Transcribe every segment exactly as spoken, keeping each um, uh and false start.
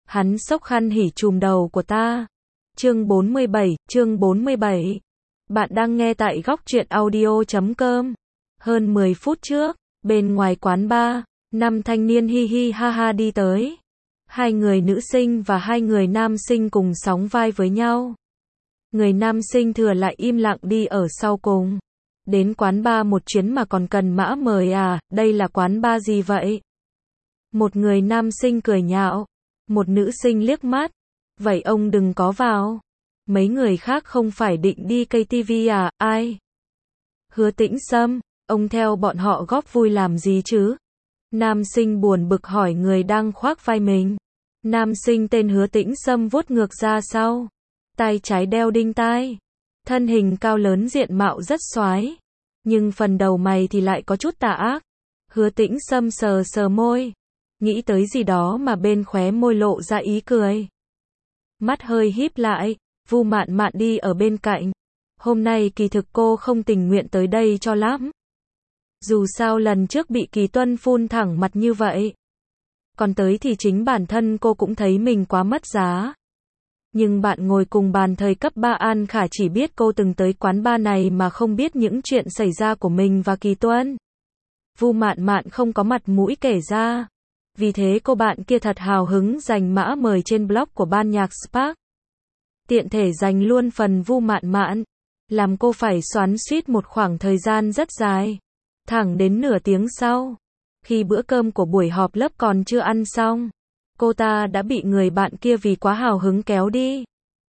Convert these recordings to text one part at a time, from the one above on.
Hắn xốc khăn hỉ trùm đầu của ta. Chương bốn mươi bảy, chương bốn mươi bảy. Bạn đang nghe tại góc truyện audio chấm com. Hơn mười phút trước, bên ngoài quán bar, năm thanh niên hi hi ha ha đi tới. Hai người nữ sinh và hai người nam sinh cùng sóng vai với nhau. Người nam sinh thừa lại im lặng đi ở sau cùng. Đến quán bar một chuyến mà còn cần mã mời à, đây là quán bar gì vậy? Một người nam sinh cười nhạo. Một nữ sinh liếc mắt. Vậy ông đừng có vào. Mấy người khác không phải định đi ca tê vê à, ai? Hứa Tĩnh Sâm, ông theo bọn họ góp vui làm gì chứ? Nam sinh buồn bực hỏi người đang khoác vai mình. Nam sinh tên Hứa Tĩnh Sâm vuốt ngược ra sau. Tai trái đeo đinh tai. Thân hình cao lớn diện mạo rất xoái. Nhưng phần đầu mày thì lại có chút tà ác. Hứa Tĩnh Sâm sờ sờ môi. Nghĩ tới gì đó mà bên khóe môi lộ ra ý cười. Mắt hơi híp lại, Vu Mạn Mạn đi ở bên cạnh. Hôm nay kỳ thực cô không tình nguyện tới đây cho lắm. Dù sao lần trước bị Kỳ Tuân phun thẳng mặt như vậy. Còn tới thì chính bản thân cô cũng thấy mình quá mất giá. Nhưng bạn ngồi cùng bàn thời cấp ba An Khả chỉ biết cô từng tới quán bar này mà không biết những chuyện xảy ra của mình và Kỳ Tuân. Vu Mạn Mạn không có mặt mũi kể ra. Vì thế cô bạn kia thật hào hứng dành mã mời trên blog của ban nhạc Spark. Tiện thể dành luôn phần Vu Mạn Mạn. Làm cô phải xoắn xuýt một khoảng thời gian rất dài. Thẳng đến nửa tiếng sau. Khi bữa cơm của buổi họp lớp còn chưa ăn xong. Cô ta đã bị người bạn kia vì quá hào hứng kéo đi.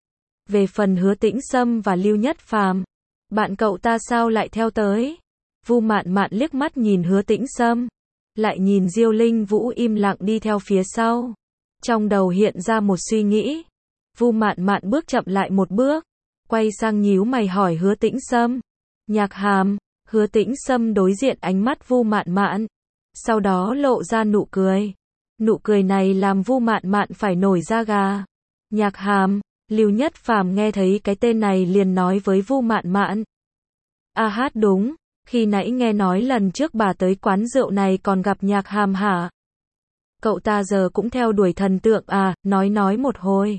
Về phần Hứa Tĩnh Sâm và Lưu Nhất Phàm. Bạn cậu ta sao lại theo tới? Vu Mạn Mạn liếc mắt nhìn Hứa Tĩnh Sâm. Lại nhìn Diêu Linh Vũ im lặng đi theo phía sau. Trong đầu hiện ra một suy nghĩ. Vu Mạn Mạn bước chậm lại một bước. Quay sang nhíu mày hỏi Hứa Tĩnh Sâm. Nhạc Hàm. Hứa Tĩnh Sâm đối diện ánh mắt Vu Mạn Mạn. Sau đó lộ ra nụ cười. Nụ cười này làm Vu Mạn Mạn phải nổi da gà. Nhạc Hàm. Lưu Nhất Phàm nghe thấy cái tên này liền nói với Vu Mạn Mạn. À hát đúng. Khi nãy nghe nói lần trước bà tới quán rượu này còn gặp Nhạc Hàm hả? Cậu ta giờ cũng theo đuổi thần tượng à, nói nói một hồi.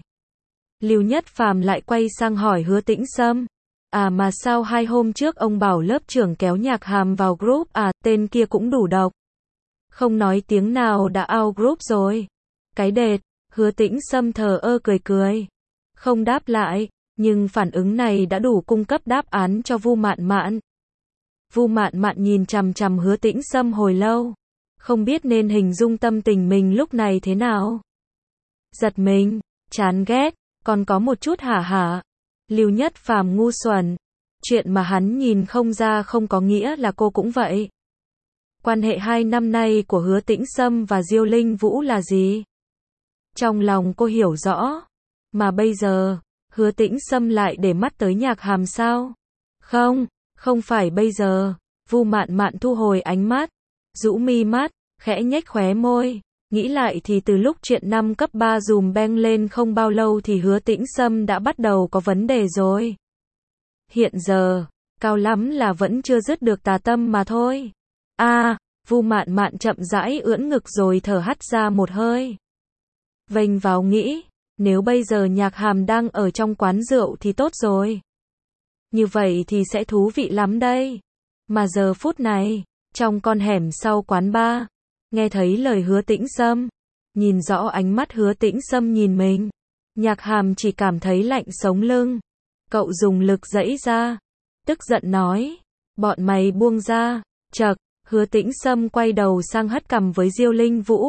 Lưu Nhất Phàm lại quay sang hỏi Hứa Tĩnh Sâm. À mà sao hai hôm trước ông bảo lớp trưởng kéo Nhạc Hàm vào group à, tên kia cũng đủ độc. Không nói tiếng nào đã out group rồi. Cái đệt, Hứa Tĩnh Sâm thờ ơ cười cười. Không đáp lại, nhưng phản ứng này đã đủ cung cấp đáp án cho Vu Mạn Mạn. Vu Mạn Mạn nhìn chằm chằm Hứa Tĩnh Sâm hồi lâu. Không biết nên hình dung tâm tình mình lúc này thế nào. Giật mình, chán ghét, còn có một chút hả hả. Lưu Nhất Phàm ngu xuẩn. Chuyện mà hắn nhìn không ra không có nghĩa là cô cũng vậy. Quan hệ hai năm nay của Hứa Tĩnh Sâm và Diêu Linh Vũ là gì? Trong lòng cô hiểu rõ. Mà bây giờ, Hứa Tĩnh Sâm lại để mắt tới Nhạc Hàm sao? Không, không phải bây giờ. Vu Mạn Mạn thu hồi ánh mắt. Rũ mi mắt, khẽ nhếch khóe môi. Nghĩ lại thì từ lúc chuyện năm cấp ba dùm beng lên không bao lâu thì Hứa Tĩnh Sâm đã bắt đầu có vấn đề rồi. Hiện giờ, cao lắm là vẫn chưa dứt được tà tâm mà thôi. À, Vu Mạn Mạn chậm rãi ưỡn ngực rồi thở hắt ra một hơi. Vênh vào nghĩ, nếu bây giờ Nhạc Hàm đang ở trong quán rượu thì tốt rồi. Như vậy thì sẽ thú vị lắm đây. Mà giờ phút này, trong con hẻm sau quán bar, nghe thấy lời Hứa Tĩnh Sâm, nhìn rõ ánh mắt Hứa Tĩnh Sâm nhìn mình, Nhạc Hàm chỉ cảm thấy lạnh sống lưng. Cậu dùng lực giãy ra, tức giận nói, bọn mày buông ra. Chậc, Hứa Tĩnh Sâm quay đầu sang hất cằm với Diêu Linh Vũ.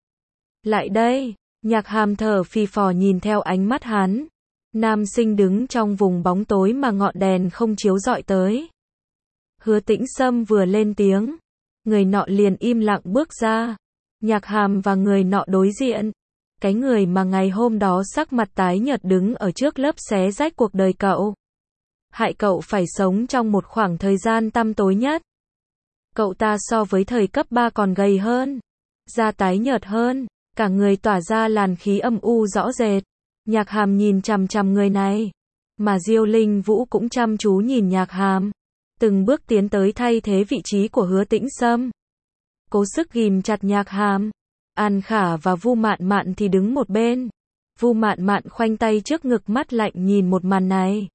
Lại đây. Nhạc Hàm thở phì phò nhìn theo ánh mắt hắn. Nam sinh đứng trong vùng bóng tối mà ngọn đèn không chiếu rọi tới. Hứa Tĩnh Sâm vừa lên tiếng, người nọ liền im lặng bước ra. Nhạc Hàm và người nọ đối diện. Cái người mà ngày hôm đó sắc mặt tái nhợt đứng ở trước lớp xé rách cuộc đời cậu. Hại cậu phải sống trong một khoảng thời gian tăm tối nhất. Cậu ta so với thời cấp ba còn gầy hơn, da tái nhợt hơn, cả người tỏa ra làn khí âm u rõ rệt. Nhạc Hàm nhìn chằm chằm người này, mà Diêu Linh Vũ cũng chăm chú nhìn Nhạc Hàm, từng bước tiến tới thay thế vị trí của Hứa Tĩnh Sâm. Cố sức ghìm chặt Nhạc Hàm. An Khả và Vu Mạn Mạn thì đứng một bên, Vu Mạn Mạn khoanh tay trước ngực mắt lạnh nhìn một màn này.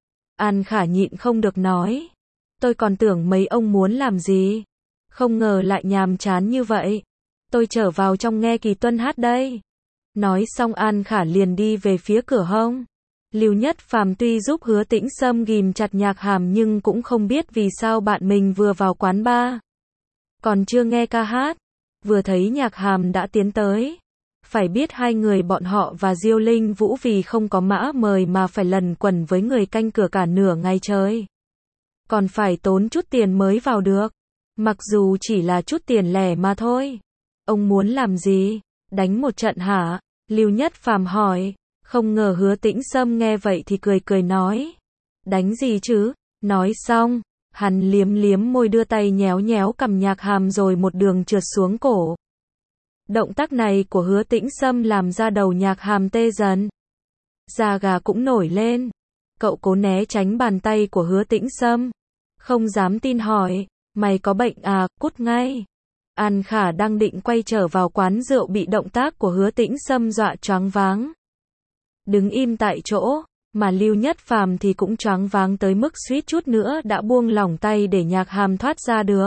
An Khả nhịn không được nói. Tôi còn tưởng mấy ông muốn làm gì. Không ngờ lại nhàm chán như vậy. Tôi trở vào trong nghe Kỳ Tuân hát đây. Nói xong An Khả liền đi về phía cửa hông. Lưu Nhất Phàm tuy giúp Hứa Tĩnh Sâm ghim chặt Nhạc Hàm nhưng cũng không biết vì sao bạn mình vừa vào quán bar. Còn chưa nghe ca hát. Vừa thấy Nhạc Hàm đã tiến tới. Phải biết hai người bọn họ và Diêu Linh Vũ vì không có mã mời mà phải lần quần với người canh cửa cả nửa ngày trời. Còn phải tốn chút tiền mới vào được. Mặc dù chỉ là chút tiền lẻ mà thôi. Ông muốn làm gì? Đánh một trận hả? Lưu Nhất Phàm hỏi. Không ngờ Hứa Tĩnh Sâm nghe vậy thì cười cười nói. Đánh gì chứ? Nói xong, hắn liếm liếm môi đưa tay nhéo nhéo cằm Nhạc Hàm rồi một đường trượt xuống cổ. Động tác này của Hứa Tĩnh Sâm làm ra đầu Nhạc Hàm tê dần. Da gà cũng nổi lên. Cậu cố né tránh bàn tay của Hứa Tĩnh Sâm. Không dám tin hỏi. Mày có bệnh à, cút ngay. An Khả đang định quay trở vào quán rượu bị động tác của Hứa Tĩnh Sâm dọa choáng váng. Đứng im tại chỗ, mà Lưu Nhất Phàm thì cũng choáng váng tới mức suýt chút nữa đã buông lỏng tay để Nhạc Hàm thoát ra được.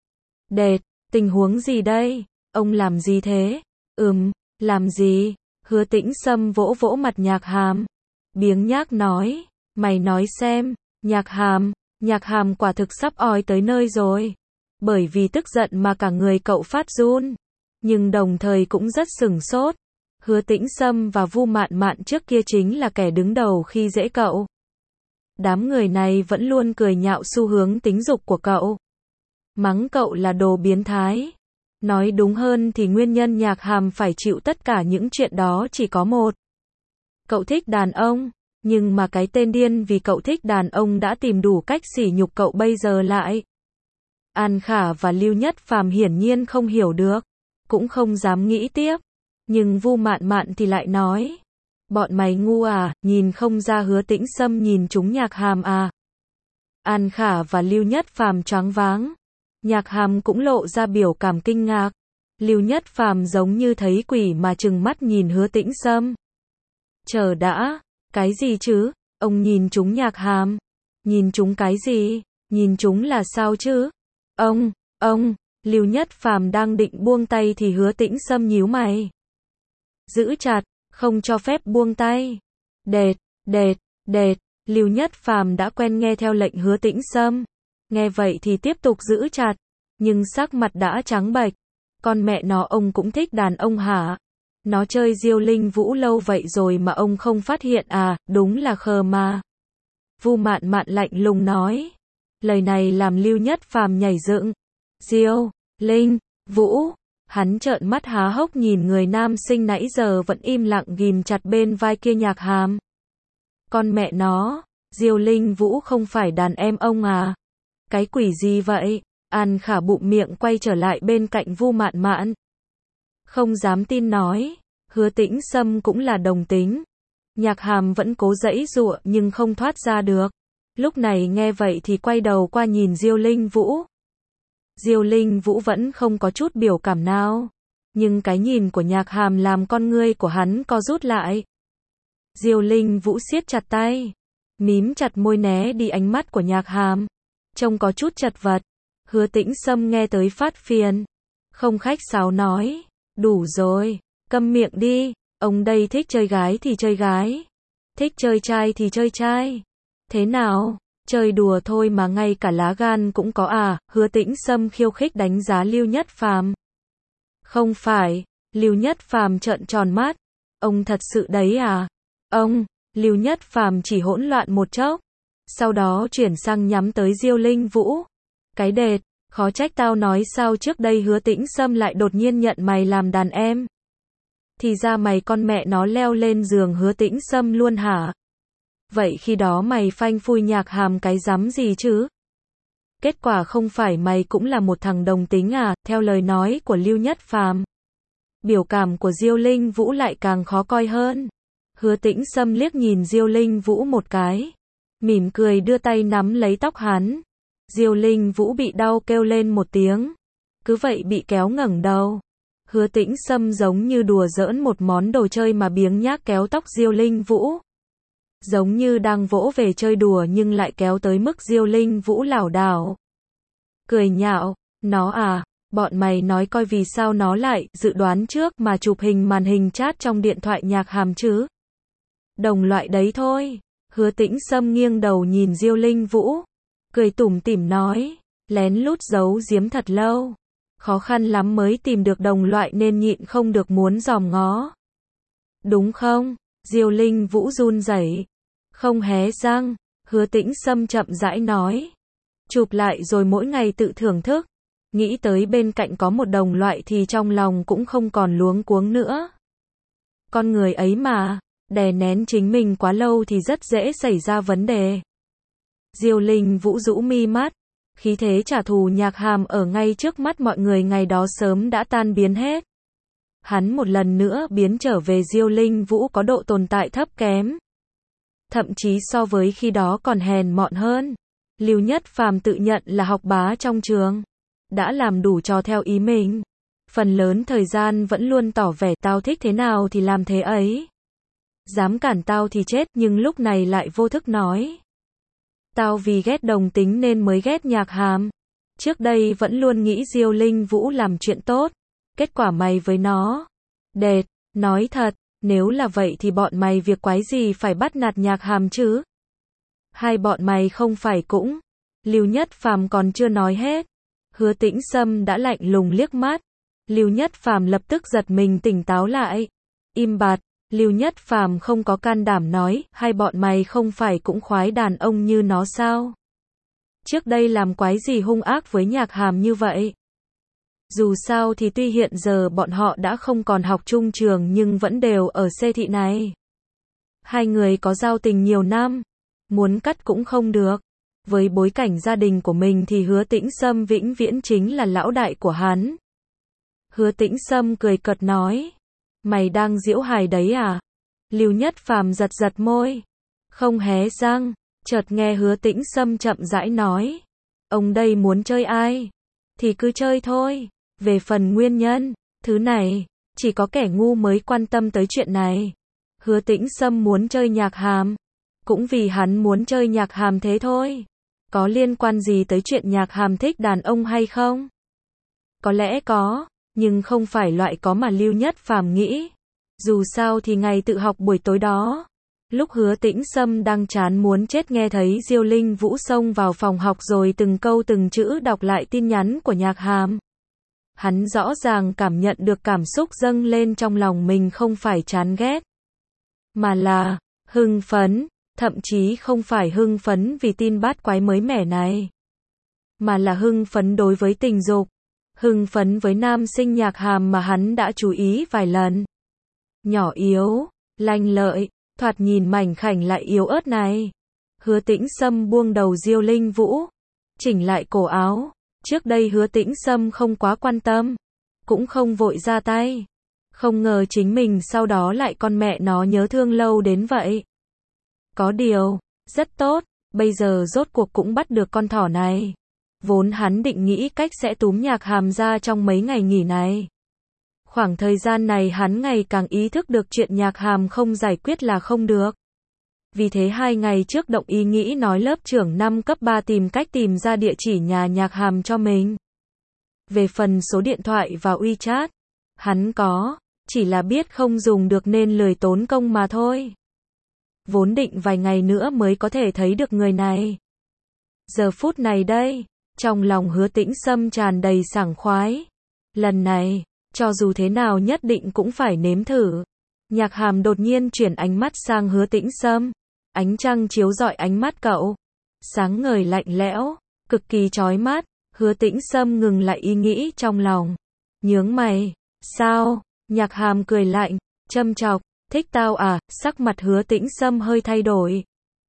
Đệt, tình huống gì đây? Ông làm gì thế? Ừm, làm gì? Hứa Tĩnh Sâm vỗ vỗ mặt Nhạc Hàm. Biếng nhác nói, mày nói xem, Nhạc Hàm, Nhạc Hàm quả thực sắp ói tới nơi rồi. Bởi vì tức giận mà cả người cậu phát run. Nhưng đồng thời cũng rất sửng sốt. Hứa Tĩnh Sâm và Vu Mạn Mạn trước kia chính là kẻ đứng đầu khi dễ cậu. Đám người này vẫn luôn cười nhạo xu hướng tính dục của cậu. Mắng cậu là đồ biến thái. Nói đúng hơn thì nguyên nhân Nhạc Hàm phải chịu tất cả những chuyện đó chỉ có một. Cậu thích đàn ông, nhưng mà cái tên điên vì cậu thích đàn ông đã tìm đủ cách sỉ nhục cậu bây giờ lại. An Khả và Lưu Nhất Phàm hiển nhiên không hiểu được, cũng không dám nghĩ tiếp. Nhưng Vu Mạn Mạn thì lại nói, bọn mày ngu à, nhìn không ra Hứa Tĩnh Sâm nhìn chúng Nhạc Hàm à. An Khả và Lưu Nhất Phàm choáng váng. Nhạc Hàm cũng lộ ra biểu cảm kinh ngạc. Lưu Nhất Phàm giống như thấy quỷ mà trừng mắt nhìn Hứa Tĩnh Sâm. Chờ đã, cái gì chứ? Ông nhìn chúng Nhạc Hàm? Nhìn chúng cái gì? Nhìn chúng là sao chứ? Ông, ông, Lưu Nhất Phàm đang định buông tay thì Hứa Tĩnh Sâm nhíu mày. Giữ chặt, không cho phép buông tay. Đệt, đệt, đệt, Lưu Nhất Phàm đã quen nghe theo lệnh Hứa Tĩnh Sâm. Nghe vậy thì tiếp tục giữ chặt, nhưng sắc mặt đã trắng bệch. Con mẹ nó, ông cũng thích đàn ông hả? Nó chơi Diêu Linh Vũ lâu vậy rồi mà ông không phát hiện à, đúng là khờ mà. Vu Mạn Mạn lạnh lùng nói. Lời này làm Lưu Nhất Phàm nhảy dựng. Diêu Linh Vũ, hắn trợn mắt há hốc nhìn người nam sinh nãy giờ vẫn im lặng ghim chặt bên vai kia Nhạc Hàm. Con mẹ nó, Diêu Linh Vũ không phải đàn em ông à? Cái quỷ gì vậy? An Khả bụng miệng quay trở lại bên cạnh Vu Mạn Mạn. Không dám tin nói, Hứa Tĩnh Sâm cũng là đồng tính. Nhạc Hàm vẫn cố giãy giụa nhưng không thoát ra được. Lúc này nghe vậy thì quay đầu qua nhìn Diêu Linh Vũ. Diêu Linh Vũ vẫn không có chút biểu cảm nào. Nhưng cái nhìn của Nhạc Hàm làm con ngươi của hắn co rút lại. Diêu Linh Vũ siết chặt tay, mím chặt môi né đi ánh mắt của Nhạc Hàm. Trông có chút chật vật. Hứa Tĩnh Sâm nghe tới phát phiền. Không khách sáo nói. Đủ rồi, câm miệng đi. Ông đây thích chơi gái thì chơi gái. Thích chơi trai thì chơi trai. Thế nào? Chơi đùa thôi mà ngay cả lá gan cũng có à? Hứa Tĩnh Sâm khiêu khích đánh giá Lưu Nhất Phàm. Không phải. Lưu Nhất Phàm trợn tròn mắt. Ông thật sự đấy à? Ông, Lưu Nhất Phàm chỉ hỗn loạn một chốc. Sau đó chuyển sang nhắm tới Diêu Linh Vũ. Cái đệt, khó trách tao nói sao trước đây Hứa Tĩnh Sâm lại đột nhiên nhận mày làm đàn em. Thì ra mày con mẹ nó leo lên giường Hứa Tĩnh Sâm luôn hả? Vậy khi đó mày phanh phui Nhạc Hàm cái rắm gì chứ? Kết quả không phải mày cũng là một thằng đồng tính à? Theo lời nói của Lưu Nhất Phàm, biểu cảm của Diêu Linh Vũ lại càng khó coi hơn. Hứa Tĩnh Sâm liếc nhìn Diêu Linh Vũ một cái, mỉm cười đưa tay nắm lấy tóc hắn. Diêu Linh Vũ bị đau kêu lên một tiếng, cứ vậy bị kéo ngẩng đầu. Hứa Tĩnh Sâm giống như đùa giỡn một món đồ chơi mà biếng nhác kéo tóc Diêu Linh Vũ. Giống như đang vỗ về chơi đùa nhưng lại kéo tới mức Diêu Linh Vũ lảo đảo. Cười nhạo, nó à, bọn mày nói coi vì sao nó lại dự đoán trước mà chụp hình màn hình chat trong điện thoại Nhạc Hàm chứ. Đồng loại đấy thôi. Hứa Tĩnh Sâm nghiêng đầu nhìn Diêu Linh Vũ, cười tủm tỉm nói, lén lút giấu giếm thật lâu. Khó khăn lắm mới tìm được đồng loại nên nhịn không được muốn dòm ngó. Đúng không? Diêu Linh Vũ run rẩy, không hé răng. Hứa Tĩnh Sâm chậm rãi nói, chụp lại rồi mỗi ngày tự thưởng thức. Nghĩ tới bên cạnh có một đồng loại thì trong lòng cũng không còn luống cuống nữa. Con người ấy mà, đè nén chính mình quá lâu thì rất dễ xảy ra vấn đề. Diêu Linh Vũ rũ mi mắt, khí thế trả thù Nhạc Hàm ở ngay trước mắt mọi người ngày đó sớm đã tan biến hết. Hắn một lần nữa biến trở về Diêu Linh Vũ có độ tồn tại thấp kém. Thậm chí so với khi đó còn hèn mọn hơn. Lưu Nhất Phàm tự nhận là học bá trong trường, đã làm đủ trò theo ý mình. Phần lớn thời gian vẫn luôn tỏ vẻ tao thích thế nào thì làm thế ấy. Dám cản tao thì chết, nhưng lúc này lại vô thức nói. Tao vì ghét đồng tính nên mới ghét Nhạc Hàm. Trước đây vẫn luôn nghĩ Diêu Linh Vũ làm chuyện tốt. Kết quả mày với nó. Đệt, nói thật, nếu là vậy thì bọn mày việc quái gì phải bắt nạt Nhạc Hàm chứ? Hai bọn mày không phải cũng. Lưu Nhất Phàm còn chưa nói hết. Hứa Tĩnh Sâm đã lạnh lùng liếc mắt. Lưu Nhất Phàm lập tức giật mình tỉnh táo lại. Im bặt. Lưu Nhất Phàm không có can đảm nói, hai bọn mày không phải cũng khoái đàn ông như nó sao? Trước đây làm quái gì hung ác với Nhạc Hàm như vậy? Dù sao thì tuy hiện giờ bọn họ đã không còn học chung trường nhưng vẫn đều ở xê thị này. Hai người có giao tình nhiều năm, muốn cắt cũng không được. Với bối cảnh gia đình của mình thì Hứa Tĩnh Sâm vĩnh viễn chính là lão đại của hắn. Hứa Tĩnh Sâm cười cợt nói, mày đang giễu hài đấy à? Lưu Nhất Phàm giật giật môi, không hé răng. Chợt nghe Hứa Tĩnh Sâm chậm rãi nói, ông đây muốn chơi ai thì cứ chơi thôi. Về phần nguyên nhân, thứ này, chỉ có kẻ ngu mới quan tâm tới chuyện này. Hứa Tĩnh Sâm muốn chơi Nhạc Hàm, cũng vì hắn muốn chơi Nhạc Hàm thế thôi. Có liên quan gì tới chuyện Nhạc Hàm thích đàn ông hay không? Có lẽ có, nhưng không phải loại có mà Lưu Nhất Phàm nghĩ. Dù sao thì ngày tự học buổi tối đó, lúc Hứa Tĩnh Sâm đang chán muốn chết nghe thấy Diêu Linh Vũ xông vào phòng học rồi từng câu từng chữ đọc lại tin nhắn của Nhạc Hàm. Hắn rõ ràng cảm nhận được cảm xúc dâng lên trong lòng mình không phải chán ghét, mà là hưng phấn, thậm chí không phải hưng phấn vì tin bát quái mới mẻ này, mà là hưng phấn đối với tình dục, hưng phấn với nam sinh Nhạc Hàm mà hắn đã chú ý vài lần. Nhỏ yếu, lanh lợi, thoạt nhìn mảnh khảnh lại yếu ớt này. Hứa Tĩnh Sâm buông đầu Diêu Linh Vũ, chỉnh lại cổ áo. Trước đây Hứa Tĩnh Sâm không quá quan tâm, cũng không vội ra tay. Không ngờ chính mình sau đó lại con mẹ nó nhớ thương lâu đến vậy. Có điều, rất tốt, bây giờ rốt cuộc cũng bắt được con thỏ này. Vốn hắn định nghĩ cách sẽ túm Nhạc Hàm ra trong mấy ngày nghỉ này. Khoảng thời gian này hắn ngày càng ý thức được chuyện Nhạc Hàm không giải quyết là không được. Vì thế hai ngày trước động ý nghĩ nói lớp trưởng năm cấp ba tìm cách tìm ra địa chỉ nhà Nhạc Hàm cho mình. Về phần số điện thoại và WeChat, hắn có, chỉ là biết không dùng được nên lười tốn công mà thôi. Vốn định vài ngày nữa mới có thể thấy được người này. Giờ phút này đây, trong lòng Hứa Tĩnh Sâm tràn đầy sảng khoái. Lần này, cho dù thế nào nhất định cũng phải nếm thử. Nhạc Hàm đột nhiên chuyển ánh mắt sang Hứa Tĩnh Sâm. Ánh trăng chiếu rọi ánh mắt cậu, sáng ngời lạnh lẽo, cực kỳ chói mắt. Hứa Tĩnh Sâm ngừng lại ý nghĩ trong lòng, nhướng mày. Sao? Nhạc Hàm cười lạnh, châm chọc, thích tao à? Sắc mặt Hứa Tĩnh Sâm hơi thay đổi.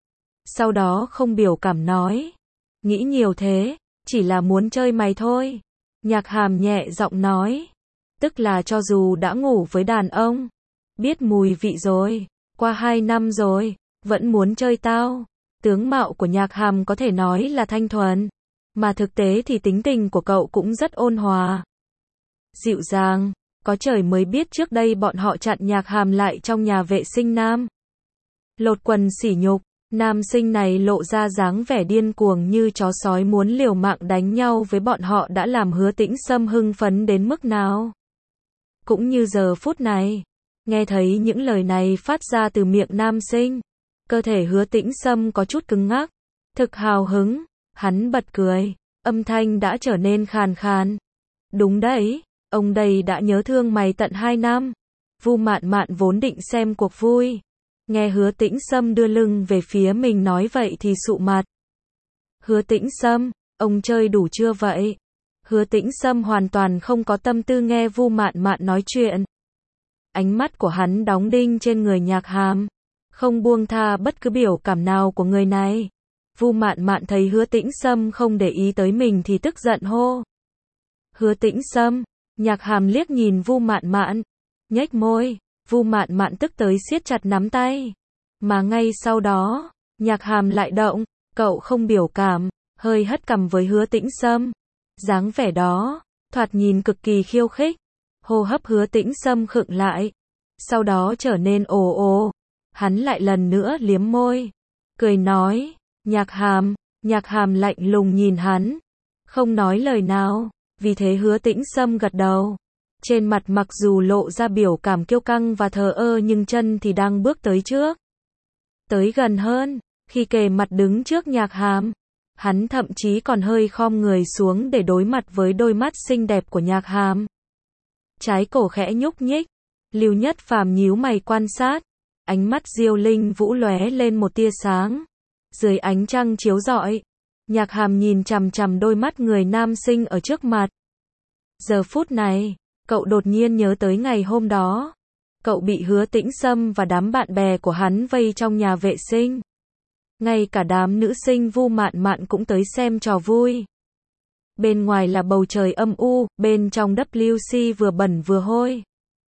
Sau đó không biểu cảm nói, nghĩ nhiều thế, chỉ là muốn chơi mày thôi. Nhạc Hàm nhẹ giọng nói, tức là cho dù đã ngủ với đàn ông, biết mùi vị rồi, qua hai năm rồi, vẫn muốn chơi tao. Tướng mạo của Nhạc Hàm có thể nói là thanh thuần, mà thực tế thì tính tình của cậu cũng rất ôn hòa, dịu dàng. Có trời mới biết trước đây bọn họ chặn Nhạc Hàm lại trong nhà vệ sinh nam. Lột quần sỉ nhục, nam sinh này lộ ra dáng vẻ điên cuồng như chó sói muốn liều mạng đánh nhau với bọn họ đã làm Hứa Tĩnh Sâm hưng phấn đến mức nào. Cũng như giờ phút này, nghe thấy những lời này phát ra từ miệng nam sinh, cơ thể Hứa Tĩnh Sâm có chút cứng ngắc, thực hào hứng, hắn bật cười, âm thanh đã trở nên khàn khàn. Đúng đấy, ông đây đã nhớ thương mày tận hai năm. Vu Mạn Mạn vốn định xem cuộc vui, nghe Hứa Tĩnh Sâm đưa lưng về phía mình nói vậy thì sụ mặt. Hứa Tĩnh Sâm, ông chơi đủ chưa vậy? Hứa Tĩnh Sâm hoàn toàn không có tâm tư nghe Vu Mạn Mạn nói chuyện. Ánh mắt của hắn đóng đinh trên người Nhạc Hàm, không buông tha bất cứ biểu cảm nào của người này. Vu Mạn Mạn thấy Hứa Tĩnh Sâm không để ý tới mình thì tức giận hô. Hứa Tĩnh Sâm, Nhạc Hàm liếc nhìn Vu Mạn Mạn, nhếch môi, Vu Mạn Mạn tức tới siết chặt nắm tay. Mà ngay sau đó, Nhạc Hàm lại động, cậu không biểu cảm, hơi hất cằm với Hứa Tĩnh Sâm. Dáng vẻ đó, thoạt nhìn cực kỳ khiêu khích. Hô hấp Hứa Tĩnh Sâm khựng lại, sau đó trở nên ồ ồ. Hắn lại lần nữa liếm môi, cười nói, Nhạc Hàm. Nhạc Hàm lạnh lùng nhìn hắn, không nói lời nào, vì thế Hứa Tĩnh Sâm gật đầu. Trên mặt mặc dù lộ ra biểu cảm kiêu căng và thờ ơ nhưng chân thì đang bước tới trước. Tới gần hơn, khi kề mặt đứng trước Nhạc Hàm, hắn thậm chí còn hơi khom người xuống để đối mặt với đôi mắt xinh đẹp của Nhạc Hàm. Trái cổ khẽ nhúc nhích, Lưu Nhất Phàm nhíu mày quan sát, ánh mắt Diêu Linh Vũ lóe lên một tia sáng. Dưới ánh trăng chiếu rọi, Nhạc Hàm nhìn chằm chằm đôi mắt người nam sinh ở trước mặt. Giờ phút này, cậu đột nhiên nhớ tới ngày hôm đó. Cậu bị Hứa Tĩnh Sâm và đám bạn bè của hắn vây trong nhà vệ sinh. Ngay cả đám nữ sinh Vu Mạn Mạn cũng tới xem trò vui. Bên ngoài là bầu trời âm u, bên trong W C vừa bẩn vừa hôi.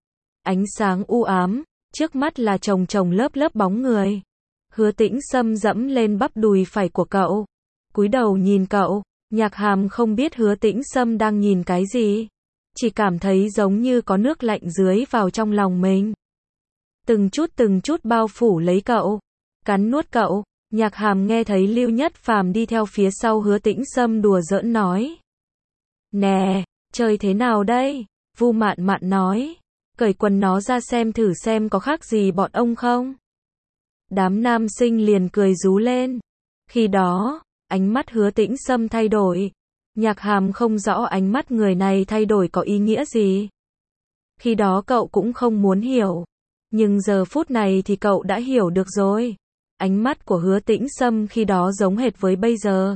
Ánh sáng u ám, trước mắt là chồng chồng lớp lớp bóng người. Hứa Tĩnh Sâm dẫm lên bắp đùi phải của cậu, cúi đầu nhìn cậu. Nhạc Hàm không biết Hứa Tĩnh Sâm đang nhìn cái gì, chỉ cảm thấy giống như có nước lạnh dưới vào trong lòng mình. Từng chút từng chút bao phủ lấy cậu, cắn nuốt cậu. Nhạc Hàm nghe thấy Lưu Nhất Phàm đi theo phía sau Hứa Tĩnh Sâm đùa giỡn nói. Nè, chơi thế nào đây? Vu Mạn Mạn nói. Cởi quần nó ra xem thử xem có khác gì bọn ông không? Đám nam sinh liền cười rú lên. Khi đó, ánh mắt Hứa Tĩnh Sâm thay đổi. Nhạc Hàm không rõ ánh mắt người này thay đổi có ý nghĩa gì. Khi đó cậu cũng không muốn hiểu. Nhưng giờ phút này thì cậu đã hiểu được rồi. Ánh mắt của Hứa Tĩnh Sâm khi đó giống hệt với bây giờ.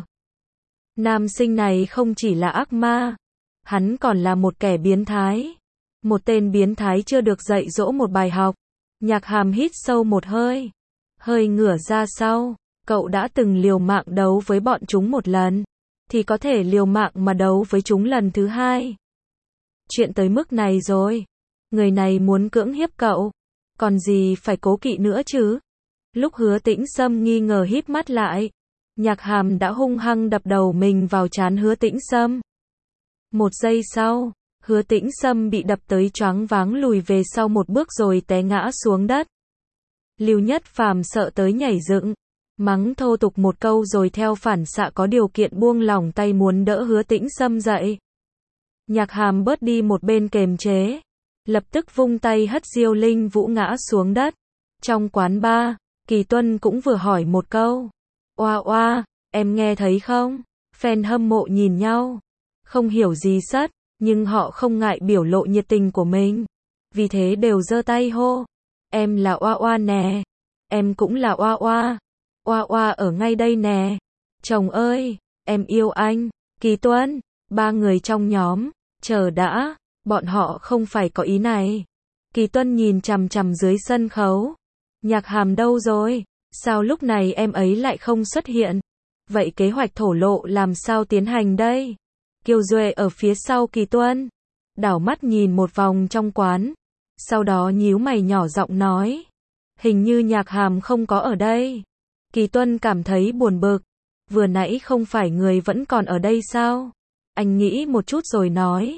Nam sinh này không chỉ là ác ma, hắn còn là một kẻ biến thái. Một tên biến thái chưa được dạy dỗ một bài học. Nhạc Hàm hít sâu một hơi, hơi ngửa ra sau. Cậu đã từng liều mạng đấu với bọn chúng một lần, thì có thể liều mạng mà đấu với chúng lần thứ hai. Chuyện tới mức này rồi, người này muốn cưỡng hiếp cậu, còn gì phải cố kỵ nữa chứ? Lúc Hứa Tĩnh Sâm nghi ngờ híp mắt lại, Nhạc Hàm đã hung hăng đập đầu mình vào trán Hứa Tĩnh Sâm. Một giây sau, Hứa Tĩnh Sâm bị đập tới choáng váng lùi về sau một bước rồi té ngã xuống đất. Lưu Nhất Phàm sợ tới nhảy dựng, mắng thô tục một câu rồi theo phản xạ có điều kiện buông lỏng tay muốn đỡ Hứa Tĩnh Sâm dậy. Nhạc Hàm bớt đi một bên kềm chế, lập tức vung tay hất Diêu Linh Vũ ngã xuống đất. Trong quán bar, Kỳ Tuân cũng vừa hỏi một câu. Oa oa, em nghe thấy không? Fan hâm mộ nhìn nhau, không hiểu gì sất, nhưng họ không ngại biểu lộ nhiệt tình của mình. Vì thế đều giơ tay hô. Em là Oa oa nè. Em cũng là Oa oa. Oa oa ở ngay đây nè. Chồng ơi, em yêu anh. Kỳ Tuân, ba người trong nhóm. Chờ đã, bọn họ không phải có ý này. Kỳ Tuân nhìn chằm chằm dưới sân khấu. Nhạc Hàm đâu rồi? Sao lúc này em ấy lại không xuất hiện? Vậy kế hoạch thổ lộ làm sao tiến hành đây? Kiều Duệ ở phía sau Kỳ Tuân, đảo mắt nhìn một vòng trong quán, sau đó nhíu mày nhỏ giọng nói. Hình như Nhạc Hàm không có ở đây. Kỳ Tuân cảm thấy buồn bực. Vừa nãy không phải người vẫn còn ở đây sao? Anh nghĩ một chút rồi nói.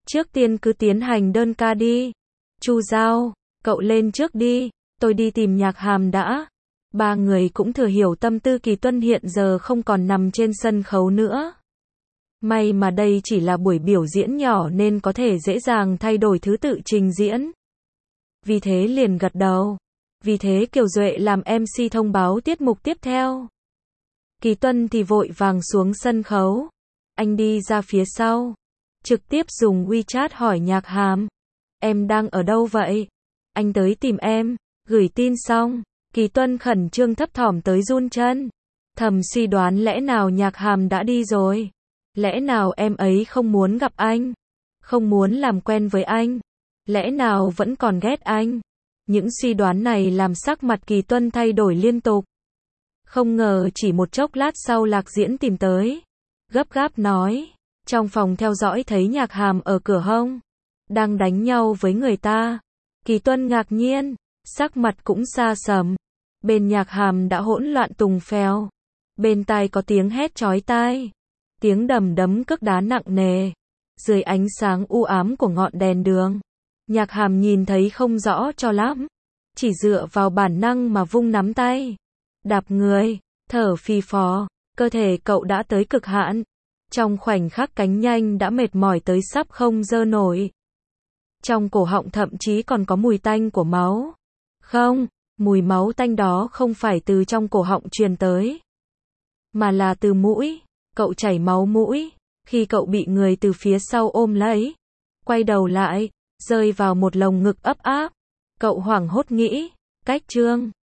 Trước tiên cứ tiến hành đơn ca đi. Chu Giao, cậu lên trước đi, tôi đi tìm Nhạc Hàm đã. Ba người cũng thừa hiểu tâm tư Kỳ Tuân hiện giờ không còn nằm trên sân khấu nữa. May mà đây chỉ là buổi biểu diễn nhỏ nên có thể dễ dàng thay đổi thứ tự trình diễn. Vì thế liền gật đầu. Vì thế Kiều Duệ làm em xê thông báo tiết mục tiếp theo. Kỳ Tuân thì vội vàng xuống sân khấu. Anh đi ra phía sau. Trực tiếp dùng WeChat hỏi Nhạc Hàm. Em đang ở đâu vậy? Anh tới tìm em. Gửi tin xong. Kỳ Tuân khẩn trương thấp thỏm tới run chân. Thầm suy đoán lẽ nào Nhạc Hàm đã đi rồi. Lẽ nào em ấy không muốn gặp anh? Không muốn làm quen với anh? Lẽ nào vẫn còn ghét anh? Những suy đoán này làm sắc mặt Kỳ Tuân thay đổi liên tục. Không ngờ chỉ một chốc lát sau Lạc Diễn tìm tới. Gấp gáp nói. Trong phòng theo dõi thấy Nhạc Hàm ở cửa hông. Đang đánh nhau với người ta. Kỳ Tuân ngạc nhiên. Sắc mặt cũng xa sầm. Bên Nhạc Hàm đã hỗn loạn tùng phèo. Bên tai có tiếng hét chói tai. Tiếng đầm đấm cước đá nặng nề. Dưới ánh sáng u ám của ngọn đèn đường. Nhạc Hàm nhìn thấy không rõ cho lắm. Chỉ dựa vào bản năng mà vung nắm tay. Đạp người, thở phì phò. Cơ thể cậu đã tới cực hạn. Trong khoảnh khắc cánh nhanh đã mệt mỏi tới sắp không giơ nổi. Trong cổ họng thậm chí còn có mùi tanh của máu. Không, mùi máu tanh đó không phải từ trong cổ họng truyền tới. Mà là từ mũi. Cậu chảy máu mũi. Khi cậu bị người từ phía sau ôm lấy. Quay đầu lại. Rơi vào một lồng ngực ấp áp. Cậu hoảng hốt nghĩ. Cách Trương.